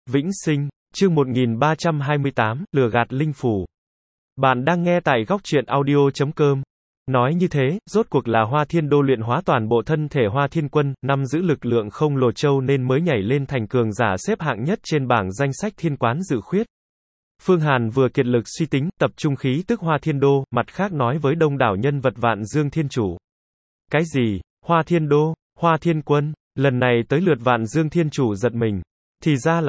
Vĩnh sinh, chương 1328, lừa gạt linh phủ. Bạn đang nghe tại góc truyện audio.com. Nói như thế, rốt cuộc là Hoa Thiên Đô luyện hóa toàn bộ thân thể Hoa Thiên Quân, năm giữ lực lượng không lồ châu nên mới nhảy lên thành cường giả xếp hạng nhất trên bảng danh sách thiên quán dự khuyết. Phương Hàn vừa kiệt lực suy tính, tập trung khí tức Hoa Thiên Đô, mặt khác nói với đông đảo nhân vật Vạn Dương Thiên Chủ. Cái gì? Hoa Thiên Đô? Hoa Thiên Quân? Lần này tới lượt Vạn Dương Thiên Chủ giật mình. Thì ra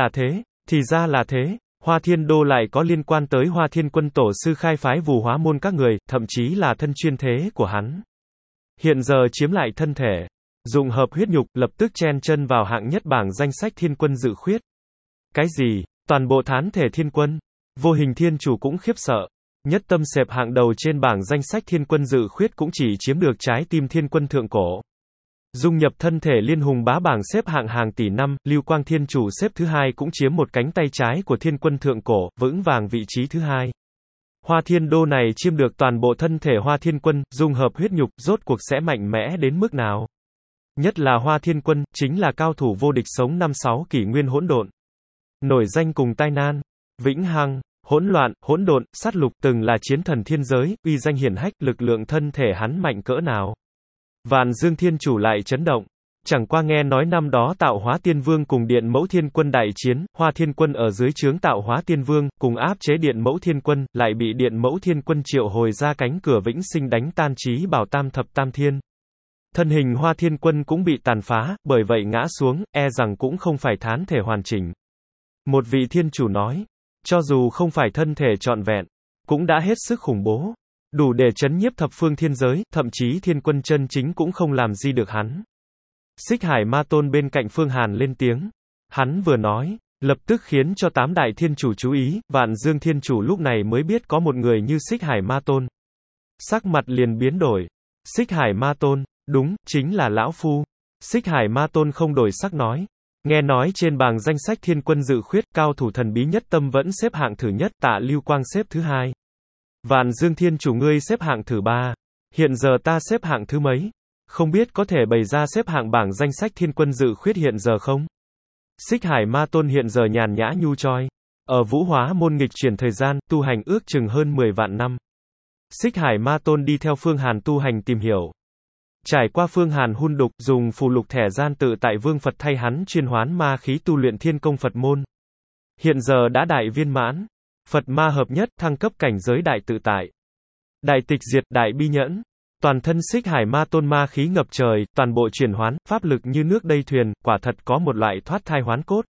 là thế, Hoa Thiên Đô lại có liên quan tới Hoa Thiên Quân tổ sư khai phái Vù Hóa môn các người, thậm chí là thân chuyên thế của hắn. Hiện giờ chiếm lại thân thể, dụng hợp huyết nhục, lập tức chen chân vào hạng nhất bảng danh sách thiên quân dự khuyết. Cái gì? Toàn bộ thán thể thiên quân? Vô Hình Thiên Chủ cũng khiếp sợ. Nhất tâm xếp hạng đầu trên bảng danh sách thiên quân dự khuyết cũng chỉ chiếm được trái tim thiên quân thượng cổ. Dung nhập thân thể liên hùng bá bảng xếp hạng hàng tỷ năm, Lưu Quang Thiên Chủ xếp thứ hai cũng chiếm một cánh tay trái của thiên quân thượng cổ, vững vàng vị trí thứ hai. Hoa Thiên Đô này chiếm được toàn bộ thân thể Hoa Thiên Quân, dung hợp huyết nhục, rốt cuộc sẽ mạnh mẽ đến mức nào? Nhất là Hoa Thiên Quân, chính là cao thủ vô địch sống 5-6 kỷ nguyên hỗn độn. Nổi danh cùng tai nan, vĩnh hằng, hỗn loạn, hỗn độn, sát lục, từng là chiến thần thiên giới, uy danh hiển hách, lực lượng thân thể hắn mạnh cỡ nào? Vạn Dương Thiên Chủ lại chấn động. Chẳng qua nghe nói năm đó Tạo Hóa Tiên Vương cùng Điện Mẫu Thiên Quân đại chiến, Hoa Thiên Quân ở dưới trướng Tạo Hóa Tiên Vương, cùng áp chế Điện Mẫu Thiên Quân, lại bị Điện Mẫu Thiên Quân triệu hồi ra cánh cửa vĩnh sinh đánh tan trí bảo tam thập tam thiên. Thân hình Hoa Thiên Quân cũng bị tàn phá, bởi vậy ngã xuống, e rằng cũng không phải thán thể hoàn chỉnh. Một vị thiên chủ nói, cho dù không phải thân thể trọn vẹn, cũng đã hết sức khủng bố. Đủ để chấn nhiếp thập phương thiên giới, thậm chí thiên quân chân chính cũng không làm gì được hắn. Xích Hải Ma Tôn bên cạnh Phương Hàn lên tiếng. Hắn vừa nói, lập tức khiến cho 8 đại thiên chủ chú ý, Vạn Dương Thiên Chủ lúc này mới biết có một người như Xích Hải Ma Tôn. Sắc mặt liền biến đổi. Xích Hải Ma Tôn, đúng, chính là lão phu. Xích Hải Ma Tôn không đổi sắc nói. Nghe nói trên bảng danh sách thiên quân dự khuyết, cao thủ thần bí nhất tâm vẫn xếp hạng thứ nhất, Tạ Lưu Quang xếp thứ hai. Vạn Dương Thiên Chủ ngươi xếp hạng thứ 3. Hiện giờ ta xếp hạng thứ mấy? Không biết có thể bày ra xếp hạng bảng danh sách thiên quân dự khuyết hiện giờ không? Xích Hải Ma Tôn hiện giờ nhàn nhã nhu choi. Ở Vũ Hóa môn nghịch chuyển thời gian, tu hành ước chừng hơn 10 vạn năm. Xích Hải Ma Tôn đi theo Phương Hàn tu hành tìm hiểu. Trải qua Phương Hàn hun đục, dùng phù lục thẻ gian tự tại Vương Phật thay hắn chuyên hoán ma khí tu luyện Thiên Công Phật môn. Hiện giờ đã đại viên mãn. Phật ma hợp nhất, thăng cấp cảnh giới đại tự tại. Đại tịch diệt, đại bi nhẫn. Toàn thân Xích Hải Ma Tôn ma khí ngập trời, toàn bộ chuyển hoán, pháp lực như nước đầy thuyền, quả thật có một loại thoát thai hoán cốt.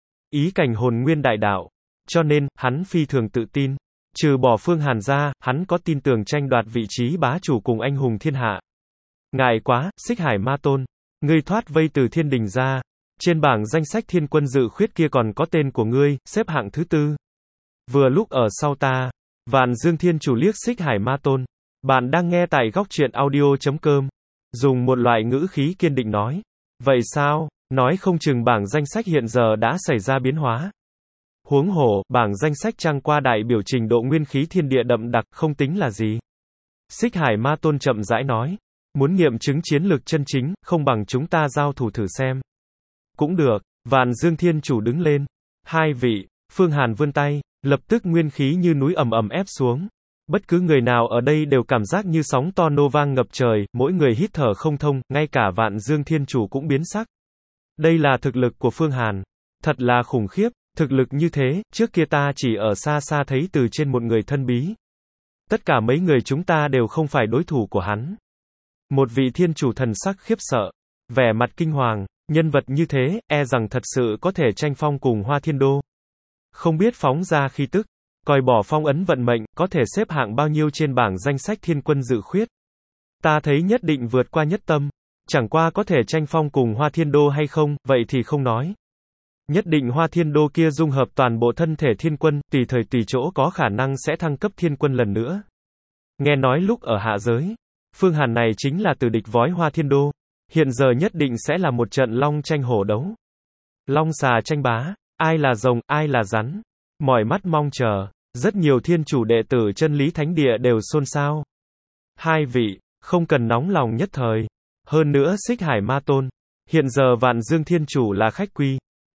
Ý cảnh hồn nguyên đại đạo. Cho nên, hắn phi thường tự tin. Trừ bỏ Phương Hàn ra, hắn có tin tưởng tranh đoạt vị trí bá chủ cùng anh hùng thiên hạ. Ngại quá, Xích Hải Ma Tôn. Ngươi thoát vây từ thiên đình ra. Trên bảng danh sách thiên quân dự khuyết kia còn có tên của ngươi, xếp hạng thứ 4. Vừa lúc ở sau ta. Vạn Dương Thiên Chủ liếc Xích Hải Ma Tôn. Bạn đang nghe tại góc truyện audio.com. Dùng một loại ngữ khí kiên định nói. Vậy sao? Nói không chừng bảng danh sách hiện giờ đã xảy ra biến hóa. Huống hồ, bảng danh sách trang qua đại biểu trình độ nguyên khí thiên địa đậm đặc, không tính là gì. Xích Hải Ma Tôn chậm rãi nói. Muốn nghiệm chứng chiến lược chân chính, không bằng chúng ta giao thủ thử xem. Cũng được. Vạn Dương Thiên Chủ đứng lên. Hai vị. Phương Hàn vươn tay. Lập tức nguyên khí như núi ầm ầm ép xuống. Bất cứ người nào ở đây đều cảm giác như sóng to nô vang ngập trời, mỗi người hít thở không thông, ngay cả Vạn Dương Thiên Chủ cũng biến sắc. Đây là thực lực của Phương Hàn. Thật là khủng khiếp, thực lực như thế, trước kia ta chỉ ở xa xa thấy từ trên một người thân bí. Tất cả mấy người chúng ta đều không phải đối thủ của hắn. Một vị thiên chủ thần sắc khiếp sợ, vẻ mặt kinh hoàng, nhân vật như thế, e rằng thật sự có thể tranh phong cùng Hoa Thiên Đô. Không biết phóng ra khí tức, coi bỏ phong ấn vận mệnh, có thể xếp hạng bao nhiêu trên bảng danh sách thiên quân dự khuyết. Ta thấy nhất định vượt qua nhất tâm, chẳng qua có thể tranh phong cùng Hoa Thiên Đô hay không, vậy thì không nói. Nhất định Hoa Thiên Đô kia dung hợp toàn bộ thân thể thiên quân, tùy thời tùy chỗ có khả năng sẽ thăng cấp thiên quân lần nữa. Nghe nói lúc ở hạ giới, Phương Hàn này chính là từ địch vói Hoa Thiên Đô. Hiện giờ nhất định sẽ là một trận long tranh hổ đấu. Long xà tranh bá. Ai là rồng, ai là rắn? Mỏi mắt mong chờ. Rất nhiều thiên chủ đệ tử chân lý thánh địa đều xôn xao. Hai vị, không cần nóng lòng nhất thời. Hơn nữa Xích Hải Ma Tôn. Hiện giờ Vạn Dương Thiên Chủ là khách quý.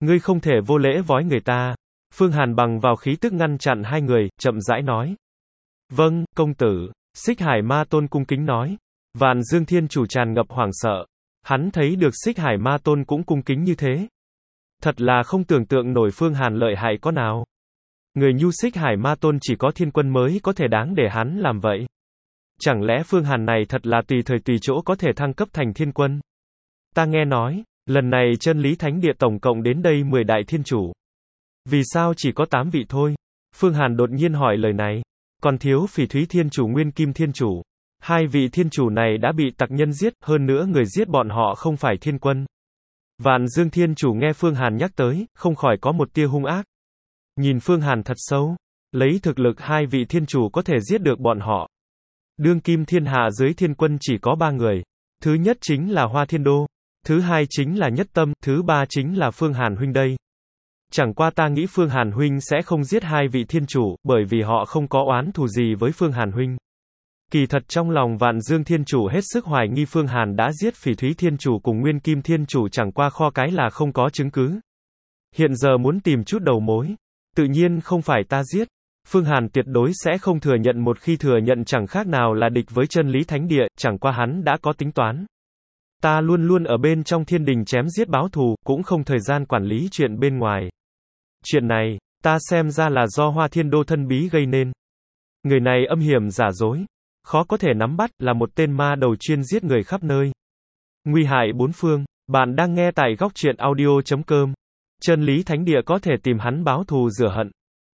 Ngươi không thể vô lễ vói người ta. Phương Hàn bằng vào khí tức ngăn chặn hai người, chậm rãi nói. Vâng, công tử. Xích Hải Ma Tôn cung kính nói. Vạn Dương Thiên Chủ tràn ngập hoảng sợ. Hắn thấy được Xích Hải Ma Tôn cũng cung kính như thế. Thật là không tưởng tượng nổi Phương Hàn lợi hại có nào. Người nhu Xích Hải Ma Tôn chỉ có thiên quân mới có thể đáng để hắn làm vậy. Chẳng lẽ Phương Hàn này thật là tùy thời tùy chỗ có thể thăng cấp thành thiên quân? Ta nghe nói, lần này chân lý thánh địa tổng cộng đến đây 10 đại thiên chủ. Vì sao chỉ có 8 vị thôi? Phương Hàn đột nhiên hỏi lời này. Còn thiếu Phỉ Thúy Thiên Chủ Nguyên Kim Thiên Chủ. Hai vị thiên chủ này đã bị tặc nhân giết, hơn nữa người giết bọn họ không phải thiên quân. Vạn Dương Thiên Chủ nghe Phương Hàn nhắc tới, không khỏi có một tia hung ác. Nhìn Phương Hàn thật sâu, lấy thực lực hai vị thiên chủ có thể giết được bọn họ. Đương kim thiên hạ dưới thiên quân chỉ có 3 người. Thứ nhất chính là Hoa Thiên Đô. Thứ hai chính là Nhất Tâm, thứ ba chính là Phương Hàn huynh đây. Chẳng qua ta nghĩ Phương Hàn huynh sẽ không giết hai vị thiên chủ, bởi vì họ không có oán thù gì với Phương Hàn huynh. Kỳ thật trong lòng Vạn Dương Thiên Chủ hết sức hoài nghi Phương Hàn đã giết Phỉ Thúy Thiên Chủ cùng Nguyên Kim Thiên Chủ, chẳng qua kho cái là không có chứng cứ. Hiện giờ muốn tìm chút đầu mối. Tự nhiên không phải ta giết. Phương Hàn tuyệt đối sẽ không thừa nhận, một khi thừa nhận chẳng khác nào là địch với chân lý thánh địa, chẳng qua hắn đã có tính toán. Ta luôn luôn ở bên trong thiên đình chém giết báo thù, cũng không thời gian quản lý chuyện bên ngoài. Chuyện này, ta xem ra là do Hoa Thiên Đô thân bí gây nên. Người này âm hiểm giả dối, khó có thể nắm bắt, là một tên ma đầu chuyên giết người khắp nơi. Nguy hại bốn phương. Bạn đang nghe tại góc truyện audio.com. Chân lý thánh địa có thể tìm hắn báo thù rửa hận.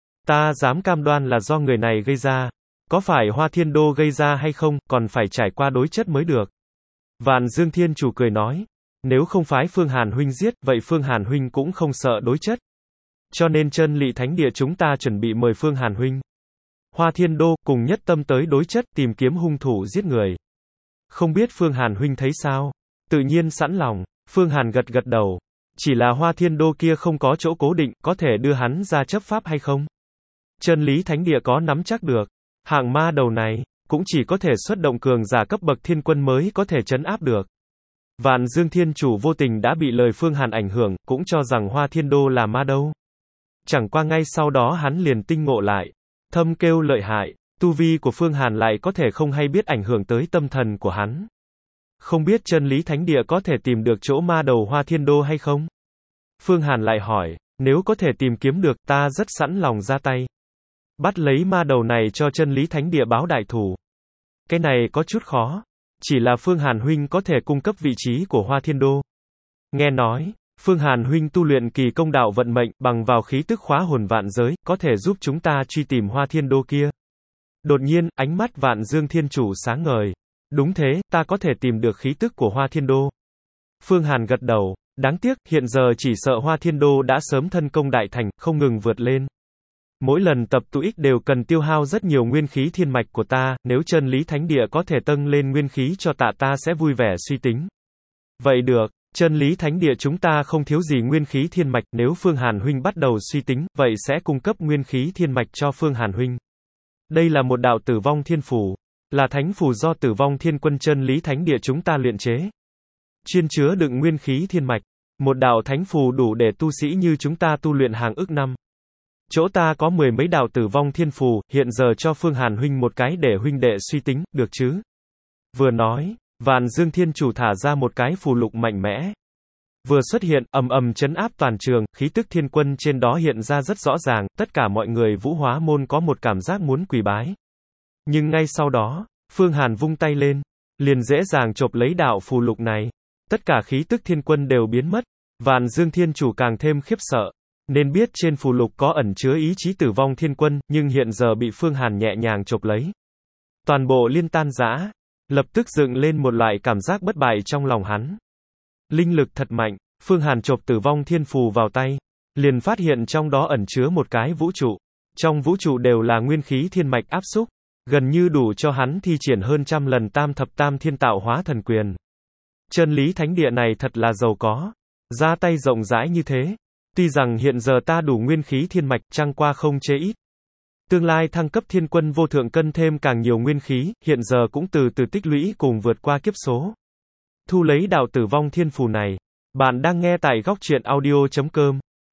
Ta dám cam đoan là do người này gây ra. Có phải Hoa Thiên Đô gây ra hay không, còn phải trải qua đối chất mới được. Vạn Dương Thiên Chủ cười nói. Nếu không phái Phương Hàn huynh giết, vậy Phương Hàn huynh cũng không sợ đối chất. Cho nên chân lý thánh địa chúng ta chuẩn bị mời Phương Hàn huynh, Hoa Thiên Đô, cùng Nhất Tâm tới đối chất, tìm kiếm hung thủ giết người. Không biết Phương Hàn huynh thấy sao? Tự nhiên sẵn lòng. Phương Hàn gật gật đầu. Chỉ là Hoa Thiên Đô kia không có chỗ cố định, có thể đưa hắn ra chấp pháp hay không? Chân lý thánh địa có nắm chắc được. Hạng ma đầu này, cũng chỉ có thể xuất động cường giả cấp bậc thiên quân mới có thể trấn áp được. Vạn Dương Thiên Chủ vô tình đã bị lời Phương Hàn ảnh hưởng, cũng cho rằng Hoa Thiên Đô là ma đâu. Chẳng qua ngay sau đó hắn liền tinh ngộ lại. Thâm kêu lợi hại, tu vi của Phương Hàn lại có thể không hay biết ảnh hưởng tới tâm thần của hắn. Không biết chân lý thánh địa có thể tìm được chỗ ma đầu Hoa Thiên Đô hay không? Phương Hàn lại hỏi, nếu có thể tìm kiếm được, ta rất sẵn lòng ra tay. Bắt lấy ma đầu này cho chân lý thánh địa báo đại thù. Cái này có chút khó. Chỉ là Phương Hàn huynh có thể cung cấp vị trí của Hoa Thiên Đô. Nghe nói, Phương Hàn huynh tu luyện kỳ công đạo vận mệnh, bằng vào khí tức khóa hồn vạn giới, có thể giúp chúng ta truy tìm Hoa Thiên Đô kia. Đột nhiên, ánh mắt Vạn Dương Thiên Chủ sáng ngời. Đúng thế, ta có thể tìm được khí tức của Hoa Thiên Đô. Phương Hàn gật đầu. Đáng tiếc, hiện giờ chỉ sợ Hoa Thiên Đô đã sớm thân công đại thành, không ngừng vượt lên. Mỗi lần tập tu ích đều cần tiêu hao rất nhiều nguyên khí thiên mạch của ta, nếu chân lý thánh địa có thể tăng lên nguyên khí cho ta sẽ vui vẻ suy tính. Vậy được, chân lý thánh địa chúng ta không thiếu gì nguyên khí thiên mạch, nếu Phương Hàn huynh bắt đầu suy tính, vậy sẽ cung cấp nguyên khí thiên mạch cho Phương Hàn huynh. Đây là một đạo tử vong thiên phù, là thánh phù do tử vong thiên quân chân lý thánh địa chúng ta luyện chế. Chuyên chứa đựng nguyên khí thiên mạch, một đạo thánh phù đủ để tu sĩ như chúng ta tu luyện hàng ức năm. Chỗ ta có 10 mấy đạo tử vong thiên phù, hiện giờ cho Phương Hàn huynh một cái để huynh đệ suy tính, được chứ? Vừa nói, Vạn Dương Thiên Chủ thả ra một cái phù lục mạnh mẽ. Vừa xuất hiện, ầm ầm chấn áp toàn trường, khí tức thiên quân trên đó hiện ra rất rõ ràng, tất cả mọi người Vũ Hóa môn có một cảm giác muốn quỳ bái. Nhưng ngay sau đó, Phương Hàn vung tay lên, liền dễ dàng chộp lấy đạo phù lục này. Tất cả khí tức thiên quân đều biến mất. Vạn Dương Thiên Chủ càng thêm khiếp sợ. Nên biết trên phù lục có ẩn chứa ý chí tử vong thiên quân, nhưng hiện giờ bị Phương Hàn nhẹ nhàng chộp lấy. Toàn bộ liên tan rã, lập tức dựng lên một loại cảm giác bất bại trong lòng hắn. Linh lực thật mạnh, Phương Hàn chộp tử vong thiên phù vào tay, liền phát hiện trong đó ẩn chứa một cái vũ trụ. Trong vũ trụ đều là nguyên khí thiên mạch áp xúc, gần như đủ cho hắn thi triển hơn trăm lần tam thập tam thiên tạo hóa thần quyền. Chân lý thánh địa này thật là giàu có, ra tay rộng rãi như thế. Tuy rằng hiện giờ ta đủ nguyên khí thiên mạch, chẳng qua không chế ít. Tương lai thăng cấp thiên quân vô thượng cân thêm càng nhiều nguyên khí, hiện giờ cũng từ từ tích lũy cùng vượt qua kiếp số. Thu lấy đạo tử vong thiên phù này. Bạn đang nghe tại góc truyện audio.com.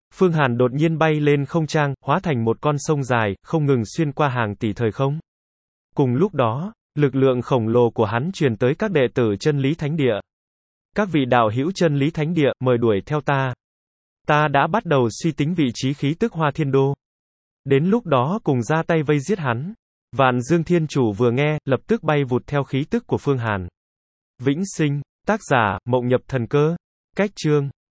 Phương Hàn đột nhiên bay lên không trung, hóa thành một con sông dài, không ngừng xuyên qua hàng tỷ thời không. Cùng lúc đó, lực lượng khổng lồ của hắn truyền tới các đệ tử chân lý thánh địa. Các vị đạo hữu chân lý thánh địa, mời đuổi theo ta. Ta đã bắt đầu suy tính vị trí khí tức Hoa Thiên Đô. Đến lúc đó cùng ra tay vây giết hắn. Vạn Dương Thiên Chủ vừa nghe, lập tức bay vụt theo khí tức của Phương Hàn. Vĩnh sinh, tác giả, Mộng Nhập Thần Cơ. Cách chương